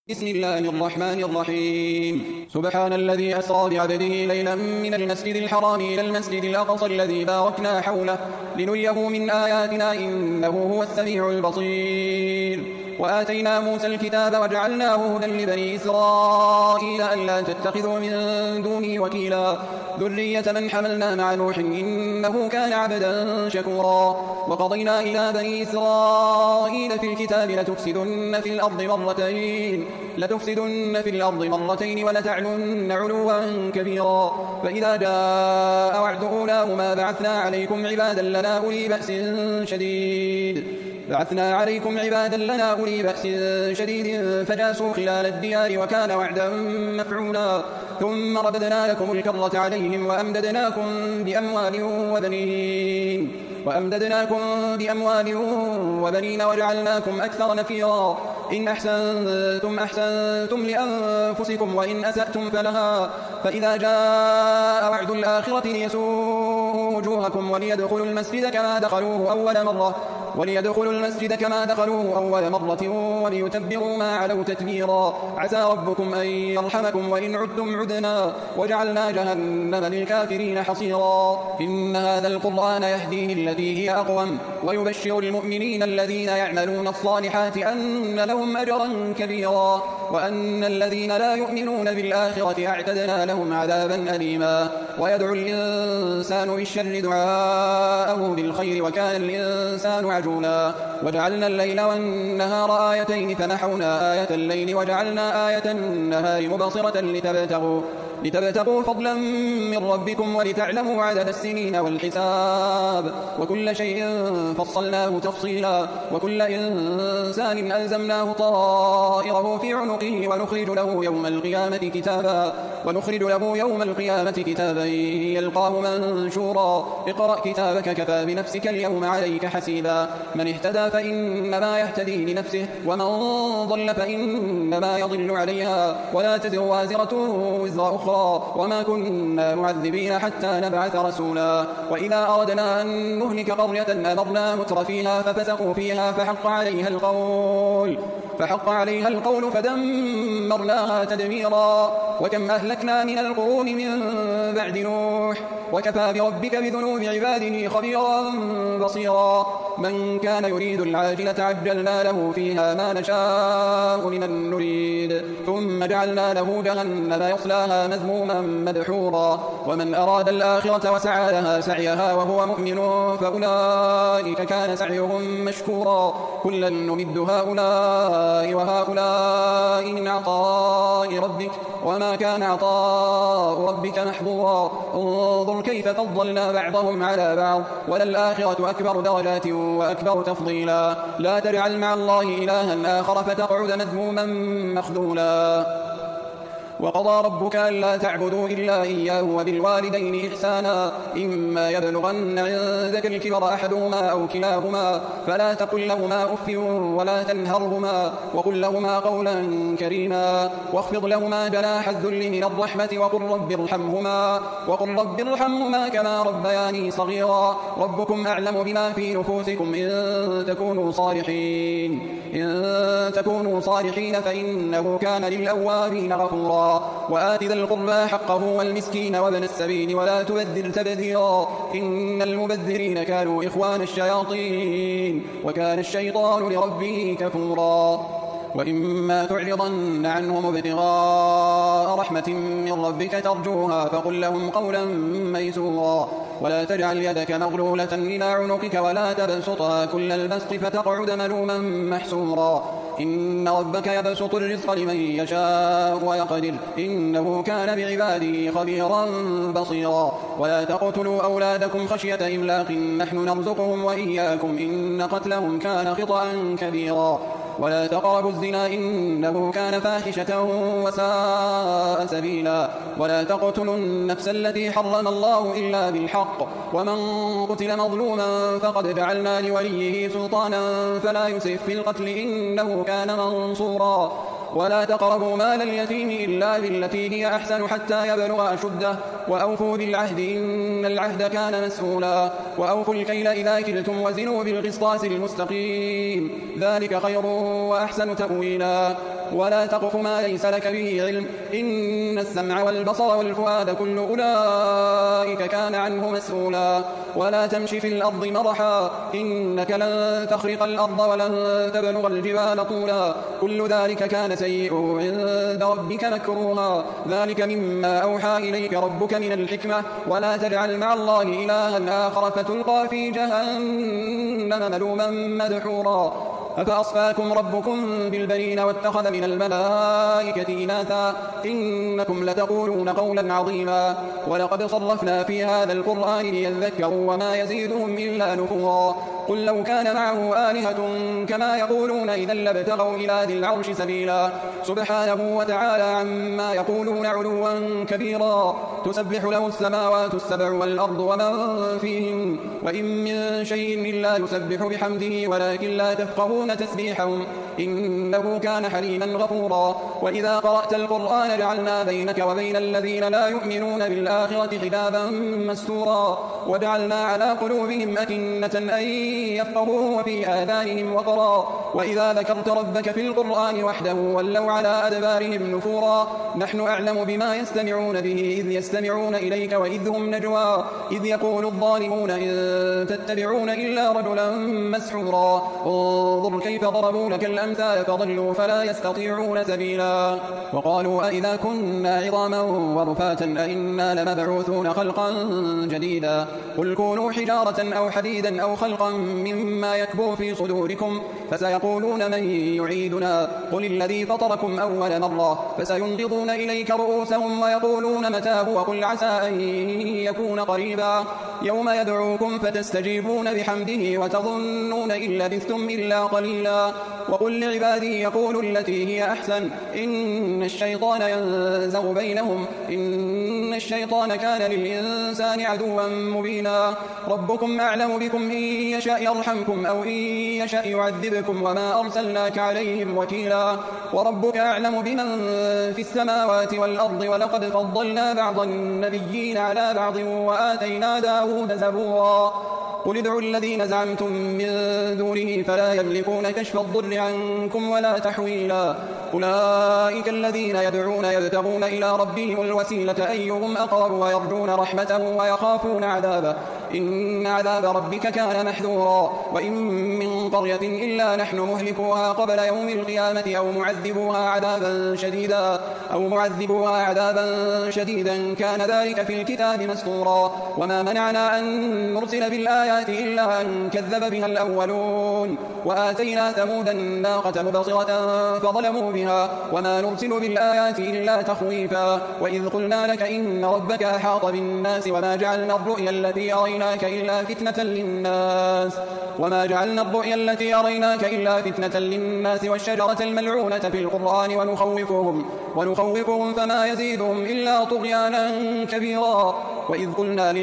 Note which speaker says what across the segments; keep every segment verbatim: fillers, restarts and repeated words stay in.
Speaker 1: بسم الله الرحمن الرحيم سبحان الذي أسرى بعبده ليلا من المسجد الحرام إلى المسجد الأقصى الذي باركنا حوله لنريه من آياتنا إنه هو السميع البصير وآتينا موسى الكتاب وجعلناه هدى لبني إسرائيل ألا تتخذوا من دوني وكيلا ذرية من حملنا مع نوح إنه كان عبدا شكورا وقضينا إلى بني إسرائيل في الكتاب لتفسدن في الأرض مرتين لتفسدن في الأرض مرتين ولتعلن علوا كبيرا فإذا جاء وعد أولاهما بعثنا عليكم عبادا لنا أولي بأس شديد بعثنا عليكم عبادا لنا أولي بأس شديد فجاسوا خلال الديار وكان وعدا مفعولا ثم رددنا لكم الكرة عليهم وأمددناكم بأموال وبنين وأمددناكم بأموال وبنين وجعلناكم أكثر نفيرا إن أحسنتم أحسنتم لأنفسكم وإن أسأتم فلها فإذا جاء وعد الآخرة ليسوءوا وجوهكم وليدخلوا المسجد كما دخلوه أول مرة وليدخلوا المسجد كما دخلوه أول مرة وليتبروا ما علوا تتبيرا عسى ربكم أن يرحمكم وإن عدتم عدنا وجعلنا جهنم للكافرين حصيرا إن هذا القرآن يهدي للتي هي أقوم ويبشر المؤمنين الذين يعملون الصالحات أن لهم أجرا كبيرا وأن الذين لا يؤمنون بالآخرة أعتدنا لهم عذابا أليما ويدعو الإنسان بالشر دعاءه بالخير وكان الإنسان عجولا وجعلنا الليل والنهار آيتين فمحونا آية الليل وجعلنا آية النهار مبصرة لتبتغوا لتبتغوا فضلا من ربكم ولتعلموا عدد السنين والحساب وكل شيء فصلناه تفصيلا وكل إنسان ألزمناه طائره في عنقه ونخرج له يوم القيامة كتابا ونخرج له يوم القيامة كتابا يلقاه منشورا اقرأ كتابك كفى بنفسك اليوم عليك حسيبا من اهتدى فإنما يهتدي لنفسه ومن ضل فإنما يضل عليها ولا تزر وازرة وزر أخرى وما كنا معذبين حتى نبعث رسولا وإذا أردنا أن نهلك قرية أمرنا متر فيها ففسقوا فيها فحق عليها القول فحق عليها القول فدمرناها تدميرا وكم أهلكنا من القرون من بعد نوح وكفى بربك بذنوب عباده خبيرا بصيرا من كان يريد العاجلة عجلنا له فيها ما نشاء لمن نريد ثم جعلنا له جهنم يصلاها مذموما مدحورا ومن أراد الآخرة وسعى لها سعيها وهو مؤمن فأولئك كان سعيهم مشكورا كلا نمد هؤلاء وهؤلاء من عطاء ربك وما كان عطاء ربك محظورا انظر كيف فضلنا بعضهم على بعض وللآخرة أكبر درجات وأكبر تفضيلا لا تجعل مع الله إلها آخر فتقعد مذموما مخذولا وقضى ربك ألا تعبدوا إلا إياه وبالوالدين إحسانا إما يبلغن عندك الكبر أحدهما أو كلاهما فلا تقل لهما أف ولا تنهرهما وقل لهما قولا كريما واخفض لهما جناح الذل من الرحمة وقل رب ارحمهما وقل رب ارحمهما كما ربياني صغيرا ربكم أعلم بما في نفوسكم إن تكونوا صالحين إن تكونوا صالحين فإنه كان للأوابين غفورا وآت ذا القربى حقه والمسكين وابن السبيل ولا تبذر تبذيرا إن المبذرين كانوا إخوان الشياطين وكان الشيطان لربه كفورا وإما تعرضن عنهم ابتغاء رحمة من ربك ترجوها فقل لهم قولا ميسورا ولا تجعل يدك مغلولة إلى عنقك ولا تبسطها كل البسط فتقعد ملوما محسورا إن ربك يبسط الرزق لمن يشاء ويقدر إنه كان بعباده خبيرا بصيرا ولا تقتلوا أولادكم خشية إملاق نحن نرزقهم وإياكم إن قتلهم كان خطأ كبيرا ولا تقربوا الزنا إنه كان فاحشة وساء سبيلا ولا تقتلوا النفس التي حرم الله إلا بالحق ومن قتل مظلوما فقد جعلنا لوليه سلطانا فلا يسرف في القتل إنه كان منصورا ولا تقربوا مال اليتيم إلا بالتي هي أحسن حتى يبلغ أشده وأوفوا بالعهد إن العهد كان مسؤولا وأوفوا الكيل إذا كلتم وزنوا بالقسطاس المستقيم ذلك خير وأحسن تأويلا ولا تقف ما ليس لك به علم، إن السمع والبصر والفؤاد كل أولئك كان عنه مسؤولا. ولا تمش في الأرض مرحا، إنك لن تخرق الأرض ولن تبلغ الجبال طولا، كل ذلك كان سيئه عند ربك مكروها. ذلك مما أوحى إليك ربك من الحكمة، ولا تجعل مع الله إلها آخر فتلقى في جهنم ملوما مدحورا. أفأصفاكم ربكم بالبنين واتخذ من الملائكة إناثا، إنكم لتقولون قولا عظيما. ولقد صرفنا في هذا القرآن ليذكروا وما يزيدهم إلا نفورا. قل لو كان معه آلهة كما يقولون إذا لابتغوا إلى ذي العرش سبيلا. سبحانه وتعالى عما يقولون علوا كبيرا. تسبح له السماوات السبع والأرض ومن فيهن، وإن من شيء إلا يسبح بحمده ولكن لا تفقهون تسبيحهم، إنه كان حليما غفورا. وإذا قرأت القرآن جعلنا بينك وبين الذين لا يؤمنون بالآخرة حجابا مستورا، وجعلنا على قلوبهم أكنة أن يفقهوا وفي آذانهم وقرا، وإذا ذكرت ربك في القرآن وحده ولوا على أدبارهم نفورا. نحن أعلم بما يستمعون به إذ يستمعون إليك وإذ هم نجوى إذ يقول الظالمون إن تتبعون إلا رجلا مسحورا. انظر كيف ضربوا لك الأمثال فضلوا فلا يستطيعون سبيلا. وقالوا أئذا كنا عظاما ورفاتا أئنا لمبعوثون خلقا جديدا. قل كونوا حجارة أو حديدا أو خلقا مما يكبر في صدوركم فسيقولون من يعيدنا قل الذي فطركم أول مرة فسينغضون إليك رؤوسهم ويقولون متى هو قل عسى أن يكون قريبا. يوم يدعوكم فتستجيبون بحمده وتظنون إن لبثتم إلا قليلا. وقل لعبادي يقولوا التي هي أحسن إن الشيطان ينزغ بينهم إن الشيطان كان للإنسان عدوا مبينا. ربكم أعلم بكم إن يشاء يرحمكم أو إن يشاء يعذبكم وما أرسلناك عليهم وكيلا. وربك أعلم بمن في السماوات والأرض ولقد فضلنا بعض النبيين على بعض وآتينا داود زبورا. قل ادعوا الذين زعمتم من دونه فلا يملكون كشف الضر عنكم ولا تحويلا. أولئك الذين يدعون يبتغون إلى ربهم الوسيلة أيهم أقرب ويرجون رحمته ويخافون عذابه إن عذاب ربك كان محذورا. وإن من قرية إلا نحن مهلكوها قبل يوم القيامة أو معذبوها عذابا شديدا أو معذبوها عذابا شديدا كان ذلك في الكتاب مسطورا. وما منعنا أن نرسل بالآيات إلا أن كذب بها الأولون. وآتينا ثمود الناقة مبصرة فظلموا بها وما نرسل بالآيات إلا تخويفا. وإذ قلنا لك إن ربك أحاط بالناس وما جعلنا الرؤيا التي أريناك إلا فتنة للناس وما جعلنا الرؤيا التي أريناك إلا فتنة للناس والشجرة الملعونة في القرآن ونخوفهم ونخوفهم فما يزيدهم إلا طغيانا كبيرا. وإذ قلنا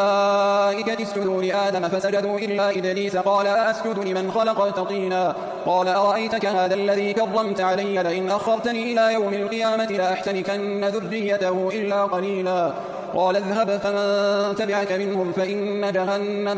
Speaker 1: للملائكة اسجدوا لآدم فسجدوا إلا إبليس قال أسجد لمن خلقت طينا قال أرأيتك هذا الذي كرمت علي لئن أخرتني إلى يوم القيامة لأحتنكن ذريته إلا قليلا. قال اذهب فمن تبعك منهم فإن جهنم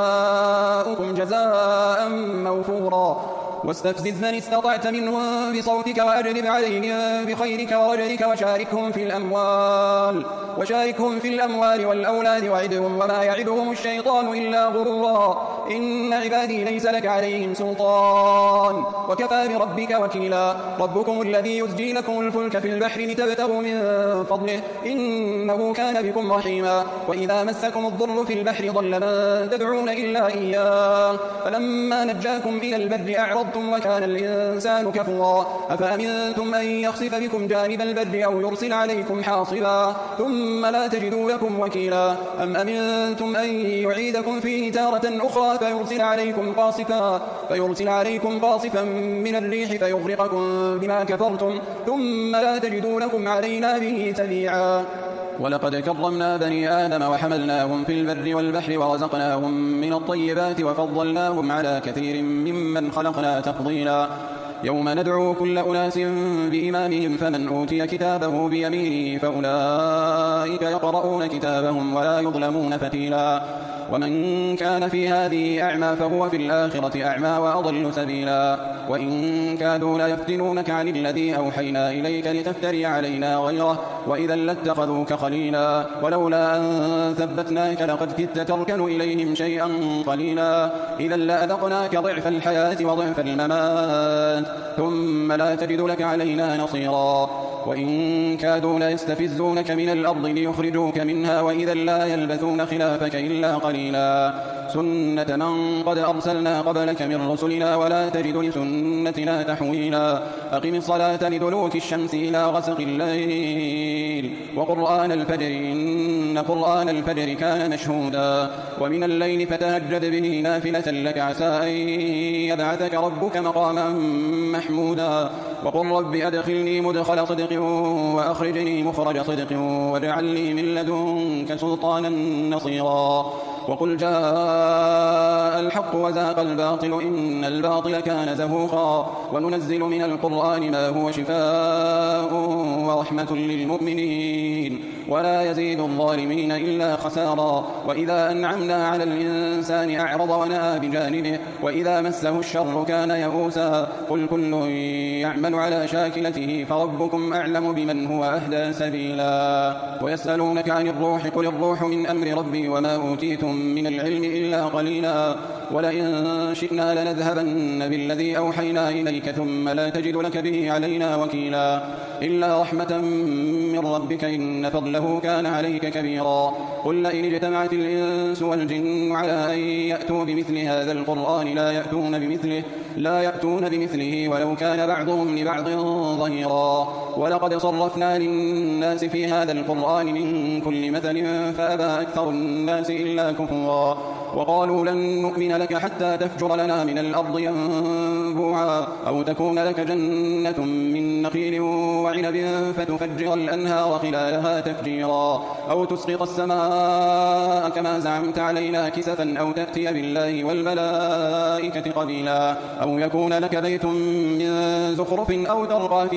Speaker 1: جزاؤكم جزاء موفورا. واستفزز من استطعت منهم بصوتك وأجلب عليهم بخيرك ورجلك وشاركهم في الأموال وشاركهم في الأموال والأولاد وعدهم وما يعدهم الشيطان إلا غرورا. إن عبادي ليس لك عليهم سلطان وكفى بربك وكيلا. ربكم الذي يزجي لكم الفلك في البحر لتبتغوا من فضله إنه كان بكم رحيما. وإذا مسكم الضر في البحر ضل من تدعون إلا إياه فلما نجاكم إلى البر أعرضتم وكان الإنسان كفورا. أفأمنتم أن يخسف بكم جانب البر أو يرسل عليكم حاصبا ثم لا تجدوا لكم وكيلا. أم أمنتم أن يعيدكم فيه تارة أخرى فيرسل عليكم قاصفا فيرسل عليكم قاصفا من الريح فيغرقكم بما كفرتم ثم لا تجدوا لكم علينا به تبيعا. ولقد كرمنا بني آدم وحملناهم في البر والبحر ورزقناهم من الطيبات وفضلناهم على كثير ممن خلقنا تفضيلا. يوم ندعو كل أناس بإمامهم فمن أوتي كتابه بيمينه فأولئك يقرؤون كتابهم ولا يظلمون فتيلا ومن كان في هذه أعمى فهو في الآخرة أعمى وأضل سبيلا وإن كادوا ليفتنونك عن الذي أوحينا إليك لتفتري علينا غيره وإذا لاتخذوك خليلا ولولا أن ثبتناك لقد كدت تركن إليهم شيئا قليلا إذا لأذقناك ضعف الحياة وضعف الممات ثم لا تجد لك علينا نصيرا وإن كادوا ليستفزونك من الأرض ليخرجوك منها وإذا لا يلبثون خلافك إلا قليلا سنة من قد أرسلنا قبلك من رسلنا ولا تجد لسنتنا تحويلا أقم الصلاة لدلوك الشمس إلى غسق الليل وقرآن الفجر إن قرآن الفجر كان مشهودا ومن الليل فتهجد به نافلة لك عسى أن يبعثك ربك مقاما محمودا وقل رب أدخلني مدخل صدق وأخرجني مخرج صدق واجعل لي من لدنك سلطانا نصيرا وقل جاء الحق وزهق الباطل إن الباطل كان زهوقا وننزل من القرآن ما هو شفاء ورحمة للمؤمنين ولا يزيد الظالمين إلا خسارا وإذا أنعمنا على الإنسان أعرض ونأى بجانبه وإذا مسه الشر كان يئوسا قل كل يعمل على شاكلته فربكم أعلم بمن هو أهدى سبيلا ويسألونك عن الروح قل الروح من أمر ربي وما أوتيتم من العلم إلا قليلا ولئن شئنا لنذهبن بالذي أوحينا إليك ثم لا تجد لك به علينا وكيلا إلا رحمة من ربك إن فضله كان عليك كبيرا قل لئن اجتمعت الإنس والجن على أن يأتوا بمثل هذا القرآن لا يأتون بمثله لا يأتون بمثله ولو كان بعضهم لبعض ظهيرا ولقد صرفنا للناس في هذا القرآن من كل مثل فأبى أكثر الناس إلا كفورا وقالوا لن نؤمن لك حتى تفجر لنا من الأرض ينبوعا أو تكون لك جنة من نخيل وعنب فتفجر الأنهار خلالها تفجيرا أو تسقط السماء كما زعمت علينا كسفا أو تأتي بالله والملائكة قبيلا أو يكون لك بيت من زخرف أو ترقى في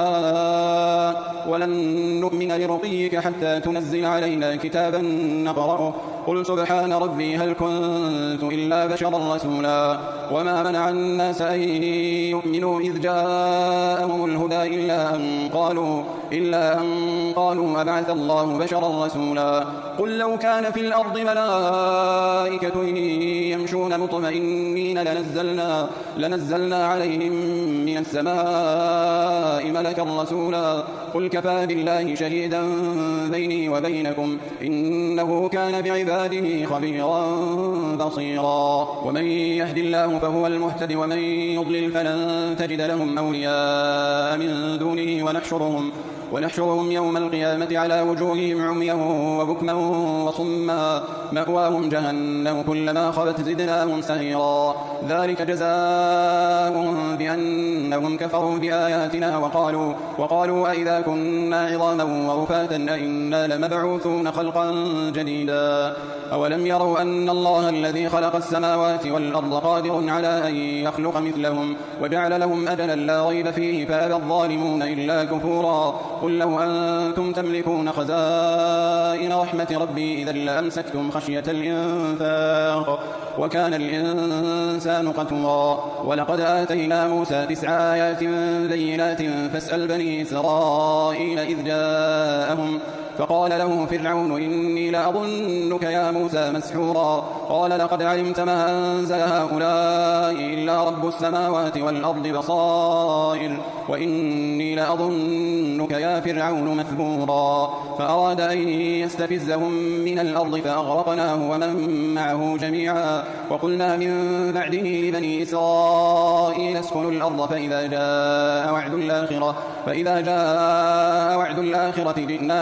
Speaker 1: السماء ولن نؤمن لرقيك حتى تنزل علينا كتابا نقرأه قل سبحان ربي هل كنت إلا بشرا رسولا وما منع الناس أن يؤمنوا إذ جاءهم الهدى إلا أن قالوا إلا أن قالوا أبعث الله بشرا رسولا قل لو كان في الأرض ملائكة يمشون مطمئنين لنزلنا لنزلنا عليهم من السماء ملكا رسولا قل كفى بالله شهيدا بيني وبينكم إنه كان بعباده خبيرا بصيرا ومن يهد الله فهو المهتد ومن يضلل فلن تجد لهم أولياء من دونه ونحشرهم ونحشرهم يوم القيامة على وجوههم عميا وبكما وصما مأواهم جهنم كلما خبت زدناهم سعيرا ذلك جزاؤهم بأنهم كفروا بآياتنا وقالوا وقالوا أئذا كنا عظاما ورفاتا أئنا لمبعوثون خلقا جديدا أولم يروا أن الله الذي خلق السماوات والأرض قادر على أن يخلق مثلهم وجعل لهم أجلا لا ريب فيه فأبى الظالمون إلا كفورا قل لو أنتم تملكون خزائن رحمة ربي إذا لأمسكتم خشية الإنفاق وكان الإنسان قتورا ولقد آتينا موسى تسع آيات بينات فاسأل بني إسرائيل إذ جاءهم فقال له فرعون إني لأظنك يا موسى مسحورا قال لقد علمت ما أنزل هؤلاء إلا رب السماوات والأرض بصائر وإني لأظنك يا فرعون مثبورا فأراد أن يستفزهم من الأرض فأغرقناه ومن معه جميعا وقلنا من بعده لبني إسرائيل اسكنوا الأرض فإذا جاء وعد الآخرة فإذا جاء وعد الآخرة جئنا بكم لفيفا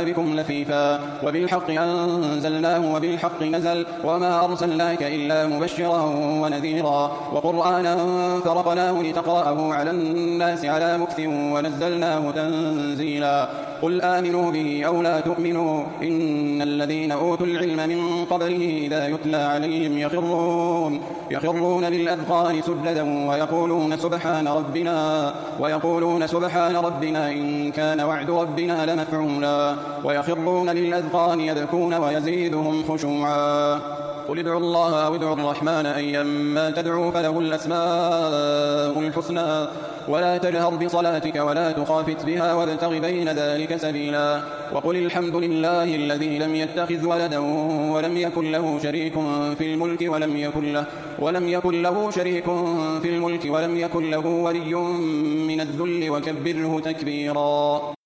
Speaker 1: خفيفا وبالحق أنزلناه وبالحق نزل وما أرسلناك إلا مبشرا ونذيرا وقرآنا فرقناه لتقرأه على الناس على مكث ونزلناه تنزيلا قل آمنوا به أو لا تؤمنوا إن الذين أوتوا العلم من قبله إذا يتلى عليهم يخرون, يخرون للأذقان سجدا ويقولون سبحان ربنا ويقولون سبحان ربنا إن كان وعد ربنا لمفعولا ويخرون للأذقان يبكون ويزيدهم خشوعا قل ادعوا الله أو ادعوا الرحمن أيما تدعوا فله الأسماء الحسنى ولا تجهر بصلاتك ولا تخافت بها وابتغ بين ذلك سبيلا وقل الحمد لله الذي لم يتخذ ولدا ولم يكن له شريك في الملك ولم يكن له ولم يكن له شريك في الملك ولم يكن له ولي من الذل وكبره تكبيرا.